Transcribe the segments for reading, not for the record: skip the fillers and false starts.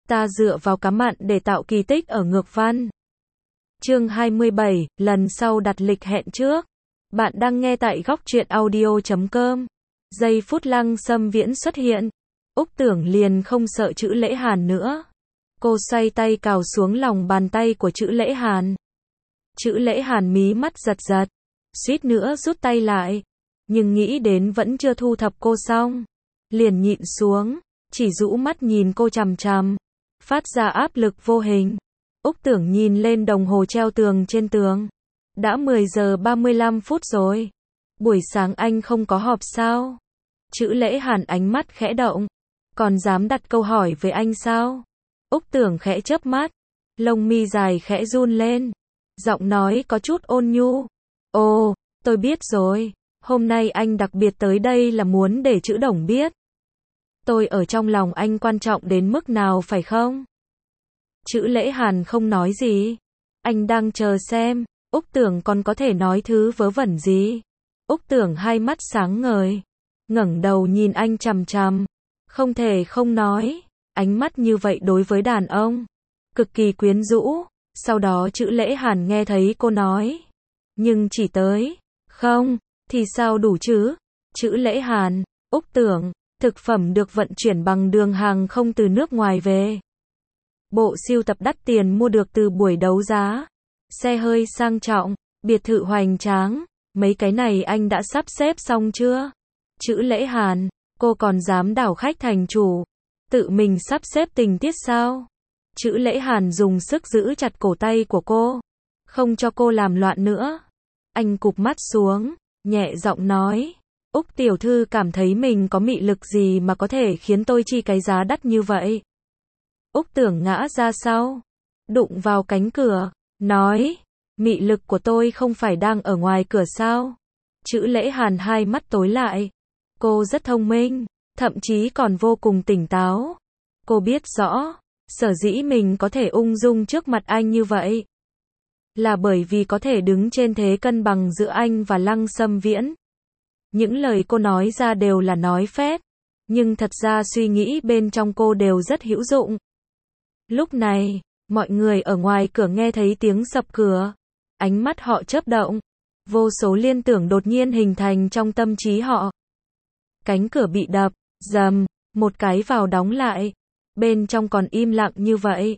Ta dựa vào cá mặn để tạo kỳ tích ở ngược văn. Chương 27, lần sau đặt lịch hẹn trước. Bạn đang nghe tại góc truyện audio.com. Giây phút Lăng Sâm Viễn xuất hiện, Úc Tưởng liền không sợ Chữ Lễ Hàn nữa. Cô xoay tay cào xuống lòng bàn tay của Chữ Lễ Hàn. Chữ Lễ Hàn mí mắt giật giật, suýt nữa rút tay lại, nhưng nghĩ đến vẫn chưa thu thập cô xong, liền nhịn xuống, chỉ rũ mắt nhìn cô chằm chằm, phát ra áp lực vô hình. Úc Tưởng nhìn lên đồng hồ treo tường trên tường. Đã 10 giờ 35 phút rồi. Buổi sáng anh không có họp sao? Chữ Lễ Hàn ánh mắt khẽ động. Còn dám đặt câu hỏi với anh sao? Úc Tưởng khẽ chớp mắt, lông mi dài khẽ run lên, giọng nói có chút ôn nhu. Ồ, tôi biết rồi, hôm nay anh đặc biệt tới đây là muốn để Chữ Đồng biết tôi ở trong lòng anh quan trọng đến mức nào phải không? Chữ Lễ Hàn không nói gì. Anh đang chờ xem Úc Tưởng còn có thể nói thứ vớ vẩn gì. Úc Tưởng hai mắt sáng ngời, ngẩng đầu nhìn anh chằm chằm, không thể không nói, ánh mắt như vậy đối với đàn ông cực kỳ quyến rũ. Sau đó Chữ Lễ Hàn nghe thấy cô nói, nhưng chỉ tới không thì sao đủ chứ? Chữ Lễ Hàn, Úc Tưởng, thực phẩm được vận chuyển bằng đường hàng không từ nước ngoài về. Bộ sưu tập đắt tiền mua được từ buổi đấu giá, xe hơi sang trọng, biệt thự hoành tráng, mấy cái này anh đã sắp xếp xong chưa? Chữ Lễ Hàn, cô còn dám đảo khách thành chủ, tự mình sắp xếp tình tiết sao? Chữ Lễ Hàn dùng sức giữ chặt cổ tay của cô, không cho cô làm loạn nữa. Anh cụp mắt xuống, nhẹ giọng nói, Úc tiểu thư cảm thấy mình có mị lực gì mà có thể khiến tôi chi cái giá đắt như vậy? Úc Tưởng ngã ra sau, đụng vào cánh cửa, nói, mị lực của tôi không phải đang ở ngoài cửa sao? Chữ Lễ Hàn hai mắt tối lại. Cô rất thông minh, thậm chí còn vô cùng tỉnh táo. Cô biết rõ, sở dĩ mình có thể ung dung trước mặt anh như vậy, là bởi vì có thể đứng trên thế cân bằng giữa anh và Lăng Sâm Viễn. Những lời cô nói ra đều là nói phét, nhưng thật ra suy nghĩ bên trong cô đều rất hữu dụng. Lúc này, mọi người ở ngoài cửa nghe thấy tiếng sập cửa, ánh mắt họ chớp động, vô số liên tưởng đột nhiên hình thành trong tâm trí họ. Cánh cửa bị đập, rầm, một cái vào đóng lại, bên trong còn im lặng như vậy.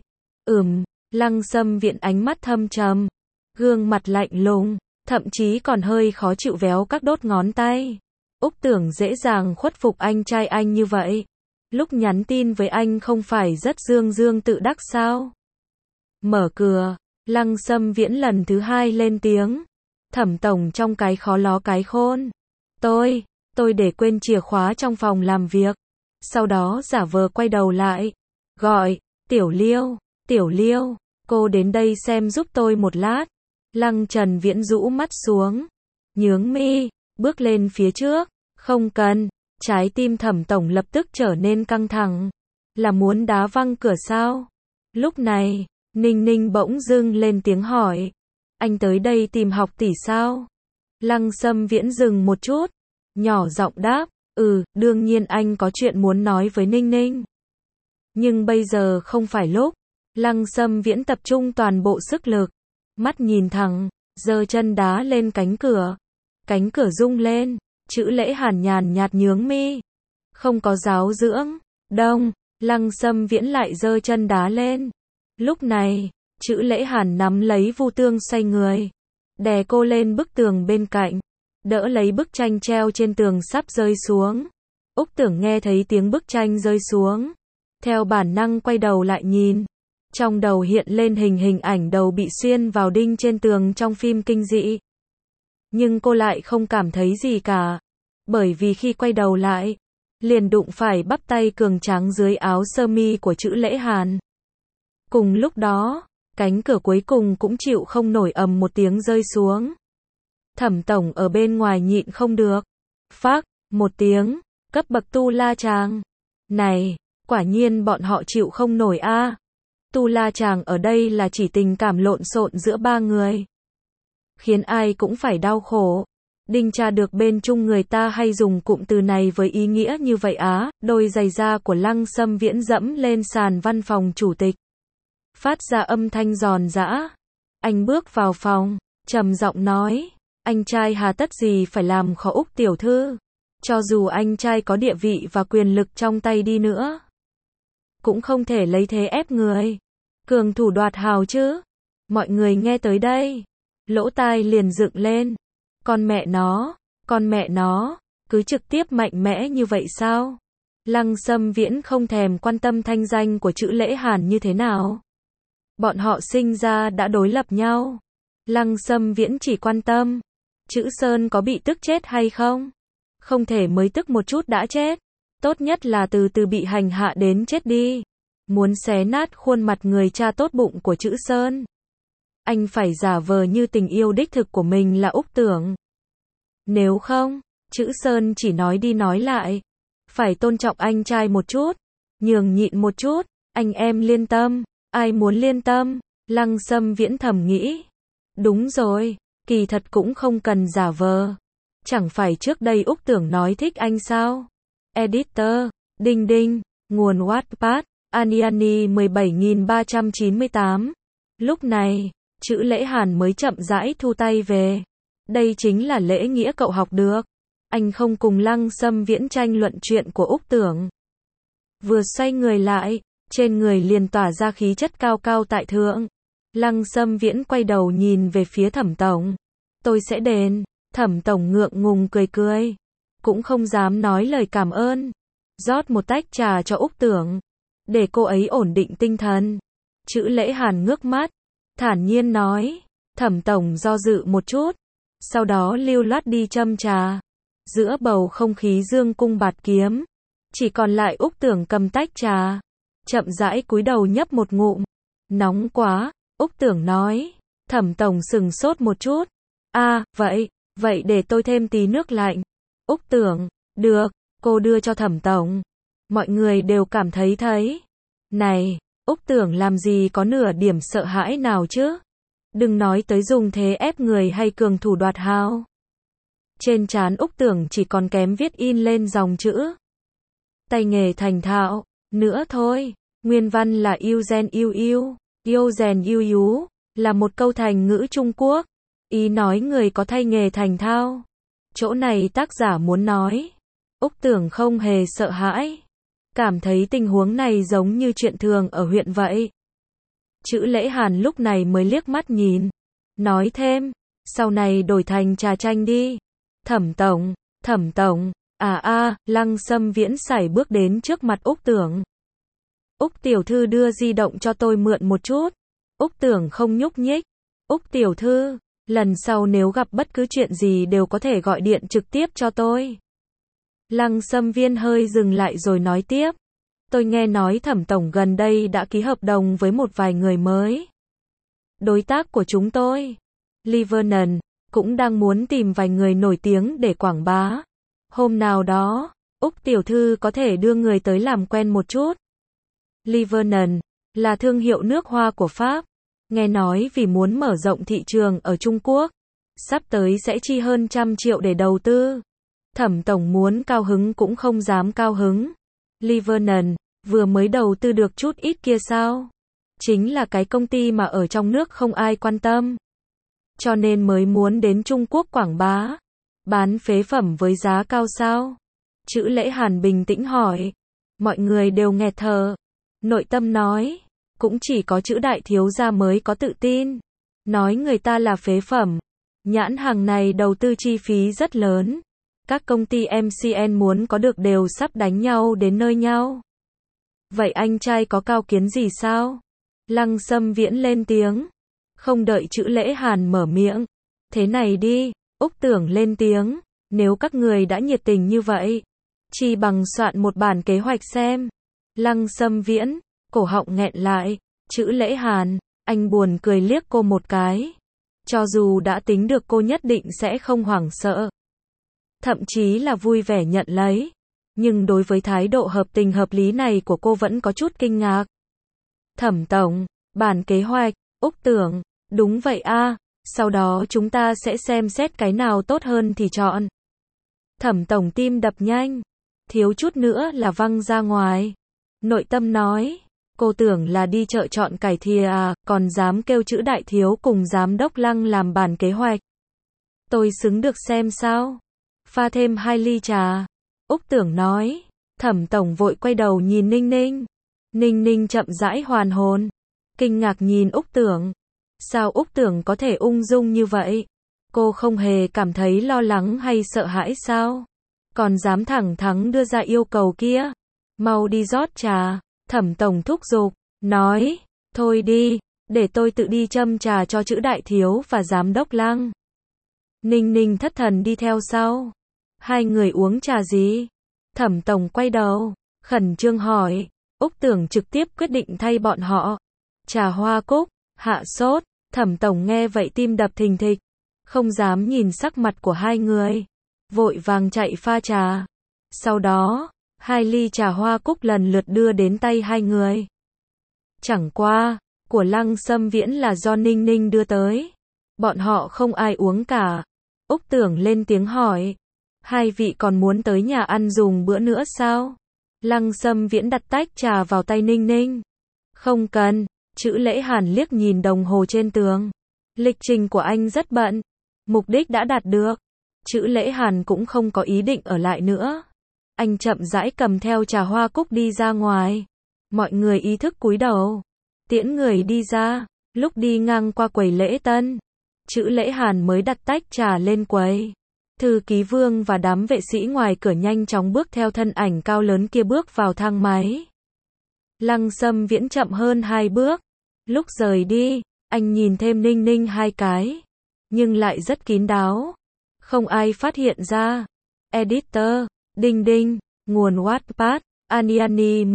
Lăng Sâm Viễn ánh mắt thâm trầm, gương mặt lạnh lùng, thậm chí còn hơi khó chịu véo các đốt ngón tay. Úc Tưởng dễ dàng khuất phục anh trai anh như vậy. Lúc nhắn tin với anh không phải rất dương dương tự đắc sao? Mở cửa, Lăng Sâm Viễn lần thứ hai lên tiếng. Thẩm tổng trong cái khó ló cái khôn. Tôi để quên chìa khóa trong phòng làm việc. Sau đó giả vờ quay đầu lại, gọi, Tiểu Liêu, cô đến đây xem giúp tôi một lát. Lăng Trần Viễn rũ mắt xuống, nhướng mi, bước lên phía trước. Không cần. Trái tim Thẩm tổng lập tức trở nên căng thẳng. Là muốn đá văng cửa sao? Lúc này, Ninh Ninh bỗng dưng lên tiếng hỏi, anh tới đây tìm học tỷ sao? Lăng Sâm Viễn dừng một chút, nhỏ giọng đáp, đương nhiên anh có chuyện muốn nói với Ninh Ninh. Nhưng bây giờ không phải lúc. Lăng Sâm Viễn tập trung toàn bộ sức lực, mắt nhìn thẳng, giơ chân đá lên cánh cửa. Cánh cửa rung lên, Chữ Lễ Hàn nhàn nhạt nhướng mi. Không có giáo dưỡng, đông. Lăng Sâm Viễn lại giơ chân đá lên. Lúc này, Chữ Lễ Hàn nắm lấy Vu Tương xoay người, đè cô lên bức tường bên cạnh, đỡ lấy bức tranh treo trên tường sắp rơi xuống. Úc Tưởng nghe thấy tiếng bức tranh rơi xuống, theo bản năng quay đầu lại nhìn. Trong đầu hiện lên hình ảnh đầu bị xuyên vào đinh trên tường trong phim kinh dị. Nhưng cô lại không cảm thấy gì cả, bởi vì khi quay đầu lại, liền đụng phải bắp tay cường tráng dưới áo sơ mi của Chữ Lễ Hàn. Cùng lúc đó, cánh cửa cuối cùng cũng chịu không nổi, ầm một tiếng rơi xuống. Thẩm tổng ở bên ngoài nhịn không được, phác một tiếng, cấp bậc tu la chàng. Này, quả nhiên bọn họ chịu không nổi a. Tu la chàng ở đây là chỉ tình cảm lộn xộn giữa ba người, khiến ai cũng phải đau khổ. Đinh tra được bên Trung người ta hay dùng cụm từ này với ý nghĩa như vậy á. Đôi giày da của Lăng Sâm Viễn dẫm lên sàn văn phòng chủ tịch, phát ra âm thanh giòn giã. Anh bước vào phòng, trầm giọng nói, anh trai hà tất gì phải làm khó Úc tiểu thư. Cho dù anh trai có địa vị và quyền lực trong tay đi nữa, cũng không thể lấy thế ép người, cường thủ đoạt hào chứ. Mọi người nghe tới đây, lỗ tai liền dựng lên. Con mẹ nó, cứ trực tiếp mạnh mẽ như vậy sao? Lăng Sâm Viễn không thèm quan tâm thanh danh của chữ Lễ Hàn như thế nào. Bọn họ sinh ra đã đối lập nhau. Lăng Sâm Viễn chỉ quan tâm, chữ Sơn có bị tức chết hay không? Không thể mới tức một chút đã chết. Tốt nhất là từ từ bị hành hạ đến chết đi. Muốn xé nát khuôn mặt người cha tốt bụng của chữ Sơn, anh phải giả vờ như tình yêu đích thực của mình là Úc Tưởng. Nếu không, chữ Sơn chỉ nói đi nói lại. Phải tôn trọng anh trai một chút, nhường nhịn một chút, anh em liên tâm. Ai muốn liên tâm? Lăng Sâm Viễn thầm nghĩ. Đúng rồi, kỳ thật cũng không cần giả vờ. Chẳng phải trước đây Úc Tưởng nói thích anh sao? Editor, đinh đinh, nguồn Wattpad, Aniani 17398. Lúc này, chữ Lễ Hàn mới chậm rãi thu tay về. Đây chính là lễ nghĩa cậu học được. Anh không cùng Lăng Sâm Viễn tranh luận chuyện của Úc Tưởng. Vừa xoay người lại, trên người liền tỏa ra khí chất cao cao tại thượng. Lăng Sâm Viễn quay đầu nhìn về phía Thẩm tổng. Tôi sẽ đền. Thẩm tổng ngượng ngùng cười cười, cũng không dám nói lời cảm ơn. Rót một tách trà cho Úc Tưởng, để cô ấy ổn định tinh thần. Chữ Lễ Hàn ngước mắt, thản nhiên nói. Thẩm tổng do dự một chút, sau đó lưu loát đi châm trà. Giữa bầu không khí dương cung bạt kiếm, chỉ còn lại Úc Tưởng cầm tách trà, chậm rãi cúi đầu nhấp một ngụm. Nóng quá, Úc Tưởng nói. Thẩm tổng sừng sốt một chút. Vậy để tôi thêm tí nước lạnh. Úc Tưởng, được, cô đưa cho Thẩm tổng. Mọi người đều cảm thấy. Này, Úc Tưởng làm gì có nửa điểm sợ hãi nào chứ? Đừng nói tới dùng thế ép người hay cường thủ đoạt hào. Trên trán Úc Tưởng chỉ còn kém viết in lên dòng chữ. Tay nghề thành thạo, nữa thôi. Nguyên văn là yêu gen yêu gen yêu, là một câu thành ngữ Trung Quốc. Ý nói người có tay nghề thành thạo. Chỗ này tác giả muốn nói, Úc Tưởng không hề sợ hãi. Cảm thấy tình huống này giống như chuyện thường ở huyện vậy. Chữ Lễ Hàn lúc này mới liếc mắt nhìn. Nói thêm, sau này đổi thành trà chanh đi. Thẩm tổng, Lăng Sâm Viễn sải bước đến trước mặt Úc Tưởng. Úc tiểu thư đưa di động cho tôi mượn một chút. Úc Tưởng không nhúc nhích. Úc tiểu thư, lần sau nếu gặp bất cứ chuyện gì đều có thể gọi điện trực tiếp cho tôi. Lăng Sâm Viễn hơi dừng lại rồi nói tiếp. Tôi nghe nói Thẩm tổng gần đây đã ký hợp đồng với một vài người mới. Đối tác của chúng tôi, Livernon, cũng đang muốn tìm vài người nổi tiếng để quảng bá. Hôm nào đó, Úc tiểu thư có thể đưa người tới làm quen một chút. Livernon là thương hiệu nước hoa của Pháp. Nghe nói vì muốn mở rộng thị trường ở Trung Quốc, sắp tới sẽ chi hơn 100 triệu để đầu tư. Thẩm tổng muốn cao hứng cũng không dám cao hứng. Livernon vừa mới đầu tư được chút ít kia sao? Chính là cái công ty mà ở trong nước không ai quan tâm. Cho nên mới muốn đến Trung Quốc quảng bá. Bán phế phẩm với giá cao sao? Chữ Lễ Hàn bình tĩnh hỏi. Mọi người đều nghẹt thở. Nội tâm nói. Cũng chỉ có chữ đại thiếu gia mới có tự tin. Nói người ta là phế phẩm. Nhãn hàng này đầu tư chi phí rất lớn. Các công ty MCN muốn có được đều sắp đánh nhau đến nơi nhau. Vậy anh trai có cao kiến gì sao? Lăng Sâm Viễn lên tiếng. Không đợi chữ Lễ Hàn mở miệng. Thế này đi, Úc Tưởng lên tiếng. Nếu các người đã nhiệt tình như vậy, chi bằng soạn một bản kế hoạch xem. Lăng Sâm Viễn, cổ họng nghẹn lại. Chữ Lễ Hàn, anh buồn cười liếc cô một cái. Cho dù đã tính được cô nhất định sẽ không hoảng sợ. Thậm chí là vui vẻ nhận lấy. Nhưng đối với thái độ hợp tình hợp lý này của cô vẫn có chút kinh ngạc. Thẩm tổng, bản kế hoạch, Úc Tưởng, đúng vậy Sau đó chúng ta sẽ xem xét cái nào tốt hơn thì chọn. Thẩm tổng tim đập nhanh, thiếu chút nữa là văng ra ngoài. Nội tâm nói, cô tưởng là đi chợ chọn cải thìa à, còn dám kêu chữ đại thiếu cùng giám đốc Lăng làm bản kế hoạch. Tôi xứng được xem sao? Pha thêm 2 ly trà. Úc Tưởng nói. Thẩm tổng vội quay đầu nhìn Ninh Ninh. Ninh Ninh chậm rãi hoàn hồn. Kinh ngạc nhìn Úc Tưởng. Sao Úc Tưởng có thể ung dung như vậy? Cô không hề cảm thấy lo lắng hay sợ hãi sao? Còn dám thẳng thắn đưa ra yêu cầu kia. Mau đi rót trà. Thẩm tổng thúc giục. Nói. Thôi đi. Để tôi tự đi châm trà cho chữ đại thiếu và giám đốc Lăng. Ninh Ninh thất thần đi theo sau. Hai người uống trà gì? Thẩm tổng quay đầu, khẩn trương hỏi. Úc Tưởng trực tiếp quyết định thay bọn họ. Trà hoa cúc, hạ sốt. Thẩm tổng nghe vậy tim đập thình thịch. Không dám nhìn sắc mặt của hai người. Vội vàng chạy pha trà. Sau đó, 2 ly trà hoa cúc lần lượt đưa đến tay hai người. Chẳng qua, của Lăng Sâm Viễn là do Ninh Ninh đưa tới. Bọn họ không ai uống cả. Úc Tưởng lên tiếng hỏi. Hai vị còn muốn tới nhà ăn dùng bữa nữa sao? Lăng Sâm Viễn đặt tách trà vào tay Ninh Ninh. Không cần. Chữ Lễ Hàn liếc nhìn đồng hồ trên tường. Lịch trình của anh rất bận. Mục đích đã đạt được. Chữ Lễ Hàn cũng không có ý định ở lại nữa. Anh chậm rãi cầm theo trà hoa cúc đi ra ngoài. Mọi người ý thức cúi đầu. Tiễn người đi ra. Lúc đi ngang qua quầy lễ tân, Chữ Lễ Hàn mới đặt tách trà lên quầy. Thư ký Vương và đám vệ sĩ ngoài cửa nhanh chóng bước theo thân ảnh cao lớn kia bước vào thang máy. Lăng Sâm Viễn chậm hơn 2 bước. Lúc rời đi, anh nhìn thêm Ninh Ninh 2 cái. Nhưng lại rất kín đáo. Không ai phát hiện ra. Editor, Đinh Đinh, nguồn Wattpad, Aniani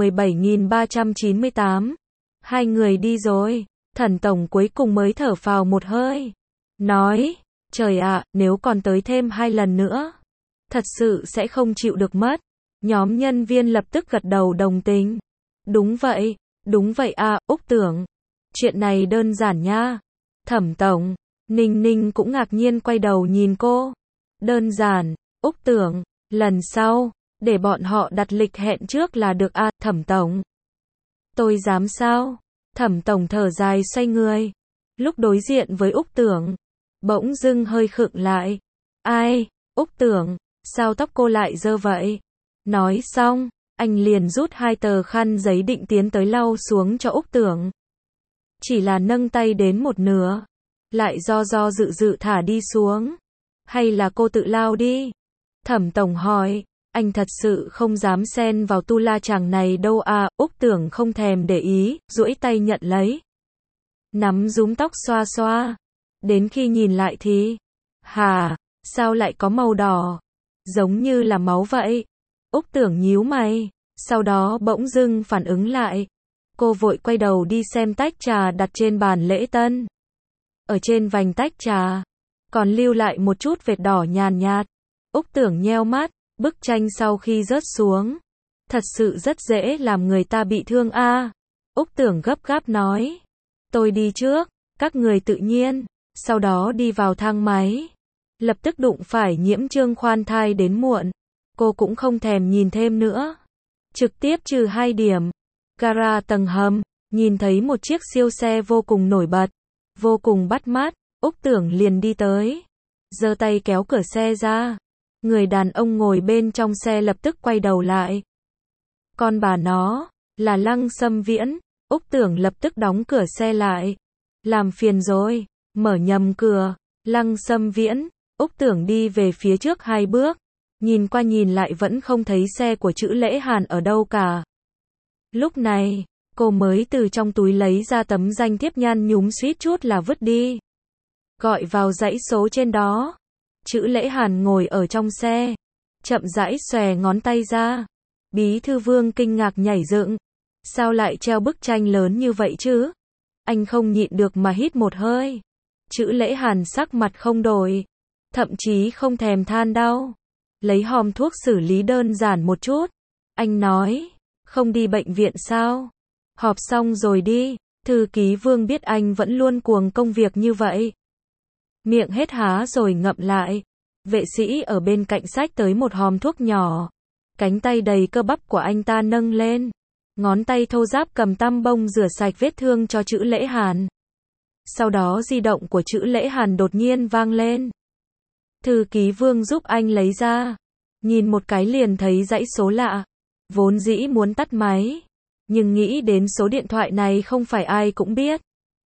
17398. Hai người đi rồi. Thẩm tổng cuối cùng mới thở phào một hơi. Nói, trời ạ, nếu còn tới thêm 2 lần nữa, thật sự sẽ không chịu được mất. Nhóm nhân viên lập tức gật đầu đồng tình. Đúng vậy à, Úc Tưởng. Chuyện này đơn giản nha. Thẩm tổng, Ninh Ninh cũng ngạc nhiên quay đầu nhìn cô. Đơn giản, Úc Tưởng, lần sau, để bọn họ đặt lịch hẹn trước là được à, Thẩm tổng. Tôi dám sao? Thẩm tổng thở dài xoay người. Lúc đối diện với Úc Tưởng, bỗng dưng hơi khựng lại. Ai? Úc Tưởng, sao tóc cô lại dơ vậy? Nói xong, anh liền rút 2 tờ khăn giấy định tiến tới lau xuống cho Úc Tưởng. Chỉ là nâng tay đến một nửa, lại do dự thả đi xuống. Hay là cô tự lau đi? Thẩm tổng hỏi, anh thật sự không dám xen vào tu la chàng này đâu à, Úc Tưởng không thèm để ý, duỗi tay nhận lấy. Nắm rúm tóc xoa xoa. Đến khi nhìn lại thì, hả, sao lại có màu đỏ? Giống như là máu vậy. Úc Tưởng nhíu mày, sau đó bỗng dưng phản ứng lại. Cô vội quay đầu đi xem tách trà đặt trên bàn lễ tân. Ở trên vành tách trà, còn lưu lại một chút vệt đỏ nhàn nhạt. Úc Tưởng nheo mắt, bức tranh sau khi rớt xuống. Thật sự rất dễ làm người ta bị thương a. Úc Tưởng gấp gáp nói. Tôi đi trước, các người tự nhiên. Sau đó đi vào thang máy. Lập tức đụng phải Nhiễm Trương khoan thai đến muộn. Cô cũng không thèm nhìn thêm nữa. Trực tiếp trừ 2 điểm. Gara tầng hầm, nhìn thấy một chiếc siêu xe vô cùng nổi bật, vô cùng bắt mắt. Úc Tưởng liền đi tới, giơ tay kéo cửa xe ra. Người đàn ông ngồi bên trong xe lập tức quay đầu lại. Con bà nó, là Lăng Sâm Viễn. Úc Tưởng lập tức đóng cửa xe lại. Làm phiền rồi, mở nhầm cửa. Lăng Sâm Viễn. Úc Tưởng đi về phía trước 2 bước. Nhìn qua nhìn lại vẫn không thấy xe của Chữ Lễ Hàn ở đâu cả. Lúc này, cô mới từ trong túi lấy ra tấm danh thiếp nhăn nhúm suýt chút là vứt đi. Gọi vào dãy số trên đó. Chữ Lễ Hàn ngồi ở trong xe, chậm rãi xòe ngón tay ra. Bí thư Vương kinh ngạc nhảy dựng. Sao lại treo bức tranh lớn như vậy chứ? Anh không nhịn được mà hít một hơi. Chữ Lễ Hàn sắc mặt không đổi, thậm chí không thèm than đau. Lấy hòm thuốc xử lý đơn giản một chút. Anh nói, không đi bệnh viện sao? Họp xong rồi đi. Thư ký Vương biết anh vẫn luôn cuồng công việc như vậy. miệng hết há rồi ngậm lại. Vệ sĩ ở bên cạnh xách tới một hòm thuốc nhỏ. Cánh tay đầy cơ bắp của anh ta nâng lên. Ngón tay thô ráp cầm tăm bông rửa sạch vết thương cho Chữ Lễ Hàn. Sau đó di động của Chữ Lễ Hàn đột nhiên vang lên. Thư ký Vương giúp anh lấy ra. Nhìn một cái liền thấy dãy số lạ. Vốn dĩ muốn tắt máy. Nhưng nghĩ đến số điện thoại này không phải ai cũng biết.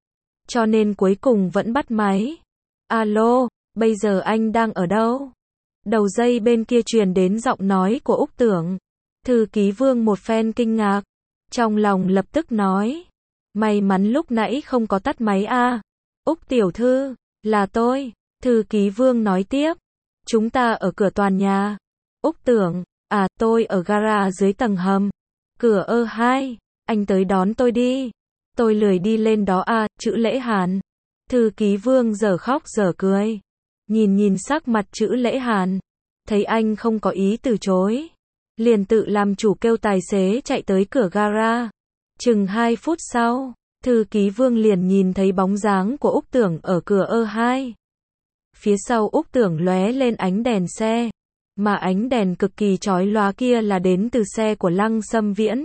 Cho nên cuối cùng vẫn bắt máy. Alo, bây giờ anh đang ở đâu? Đầu dây bên kia truyền đến giọng nói của Úc Tưởng. Thư ký Vương một phen kinh ngạc. Trong lòng lập tức nói. May mắn lúc nãy không có tắt máy a. Úc tiểu thư, là tôi. Thư ký Vương nói tiếp. Chúng ta ở cửa tòa nhà. Úc Tưởng, tôi ở gara dưới tầng hầm. Cửa E2, anh tới đón tôi đi. Tôi lười đi lên đó Chữ Lễ Hàn. Thư ký Vương dở khóc dở cười. Nhìn sắc mặt Chữ Lễ Hàn. Thấy anh không có ý từ chối. Liền tự làm chủ kêu tài xế chạy tới cửa gara. Chừng 2 phút sau, thư ký Vương liền nhìn thấy bóng dáng của Úc Tưởng ở cửa E2. Phía sau Úc Tưởng lóe lên ánh đèn xe. Mà ánh đèn cực kỳ chói lóa kia là đến từ xe của Lăng Sâm Viễn.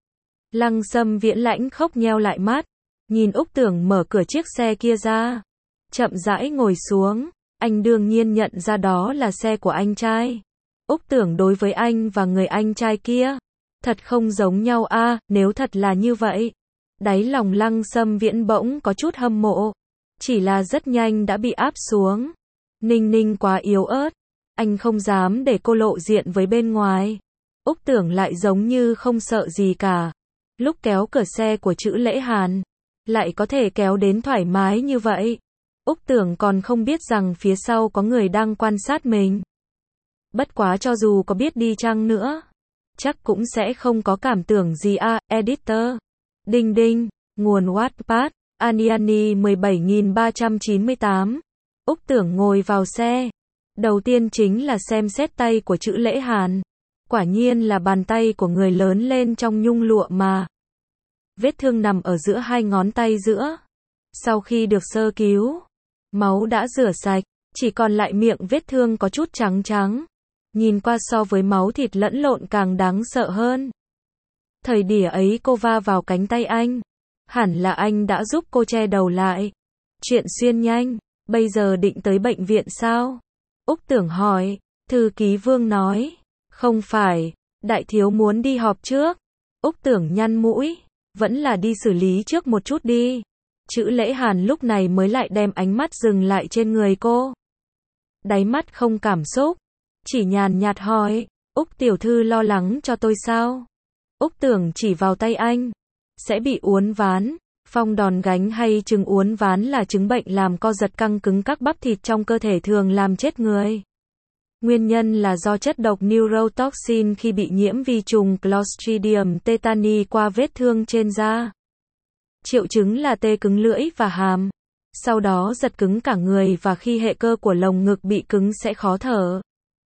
Lăng Sâm Viễn lãnh khốc nheo lại mắt. Nhìn Úc Tưởng mở cửa chiếc xe kia ra. Chậm rãi ngồi xuống. Anh đương nhiên nhận ra đó là xe của anh trai. Úc Tưởng đối với anh và người anh trai kia. Thật không giống nhau nếu thật là như vậy. Đáy lòng Lăng Sâm Viễn bỗng có chút hâm mộ. Chỉ là rất nhanh đã bị áp xuống. Ninh Ninh quá yếu ớt. Anh không dám để cô lộ diện với bên ngoài. Úc Tưởng lại giống như không sợ gì cả. Lúc kéo cửa xe của Chữ Lễ Hàn. Lại có thể kéo đến thoải mái như vậy. Úc Tưởng còn không biết rằng phía sau có người đang quan sát mình. Bất quá cho dù có biết đi chăng nữa. Chắc cũng sẽ không có cảm tưởng gì editor. Đinh đinh, nguồn Wattpad, Aniani 17398. Úc Tưởng ngồi vào xe. Đầu tiên chính là xem xét tay của Chữ Lễ Hàn. Quả nhiên là bàn tay của người lớn lên trong nhung lụa mà. Vết thương nằm ở giữa hai ngón tay giữa. Sau khi được sơ cứu, máu đã rửa sạch, chỉ còn lại miệng vết thương có chút trắng trắng. Nhìn qua so với máu thịt lẫn lộn càng đáng sợ hơn. Thời điểm ấy cô va vào cánh tay anh. Hẳn là anh đã giúp cô che đầu lại. Chuyện xuyên nhanh, bây giờ định tới bệnh viện sao? Úc Tưởng hỏi. Thư ký Vương nói. Không phải, đại thiếu muốn đi họp trước. Úc Tưởng nhăn mũi. Vẫn là đi xử lý trước một chút đi. Chữ Lễ Hàn lúc này mới lại đem ánh mắt dừng lại trên người cô. Đáy mắt không cảm xúc. Chỉ nhàn nhạt hỏi. Úc tiểu thư lo lắng cho tôi sao? Úc Tưởng chỉ vào tay anh. Sẽ bị uốn ván. Phong đòn gánh hay chứng uốn ván là chứng bệnh làm co giật căng cứng các bắp thịt trong cơ thể thường làm chết người. Nguyên nhân là do chất độc neurotoxin khi bị nhiễm vi trùng Clostridium tetani qua vết thương trên da. Triệu chứng là tê cứng lưỡi và hàm. Sau đó giật cứng cả người và khi hệ cơ của lồng ngực bị cứng sẽ khó thở.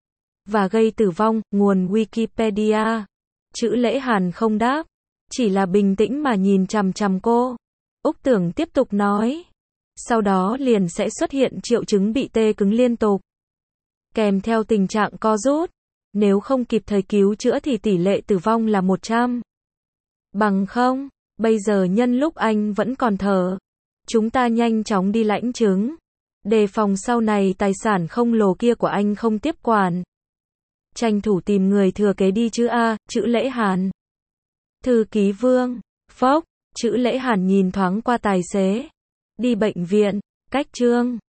Và gây tử vong, nguồn Wikipedia. Chữ Lễ Hàn không đáp. Chỉ là bình tĩnh mà nhìn chằm chằm cô. Úc Tưởng tiếp tục nói. Sau đó liền sẽ xuất hiện triệu chứng bị tê cứng liên tục. Kèm theo tình trạng co rút. Nếu không kịp thời cứu chữa thì tỷ lệ tử vong là 100. Bằng không, bây giờ nhân lúc anh vẫn còn thở. Chúng ta nhanh chóng đi lãnh chứng. Đề phòng sau này tài sản không lồ kia của anh không tiếp quản. Tranh thủ tìm người thừa kế đi chứ Chữ Lễ Hàn. Thư ký Vương. Phốc. Chữ Lễ Hàn nhìn thoáng qua tài xế. Đi bệnh viện. Cách Trương.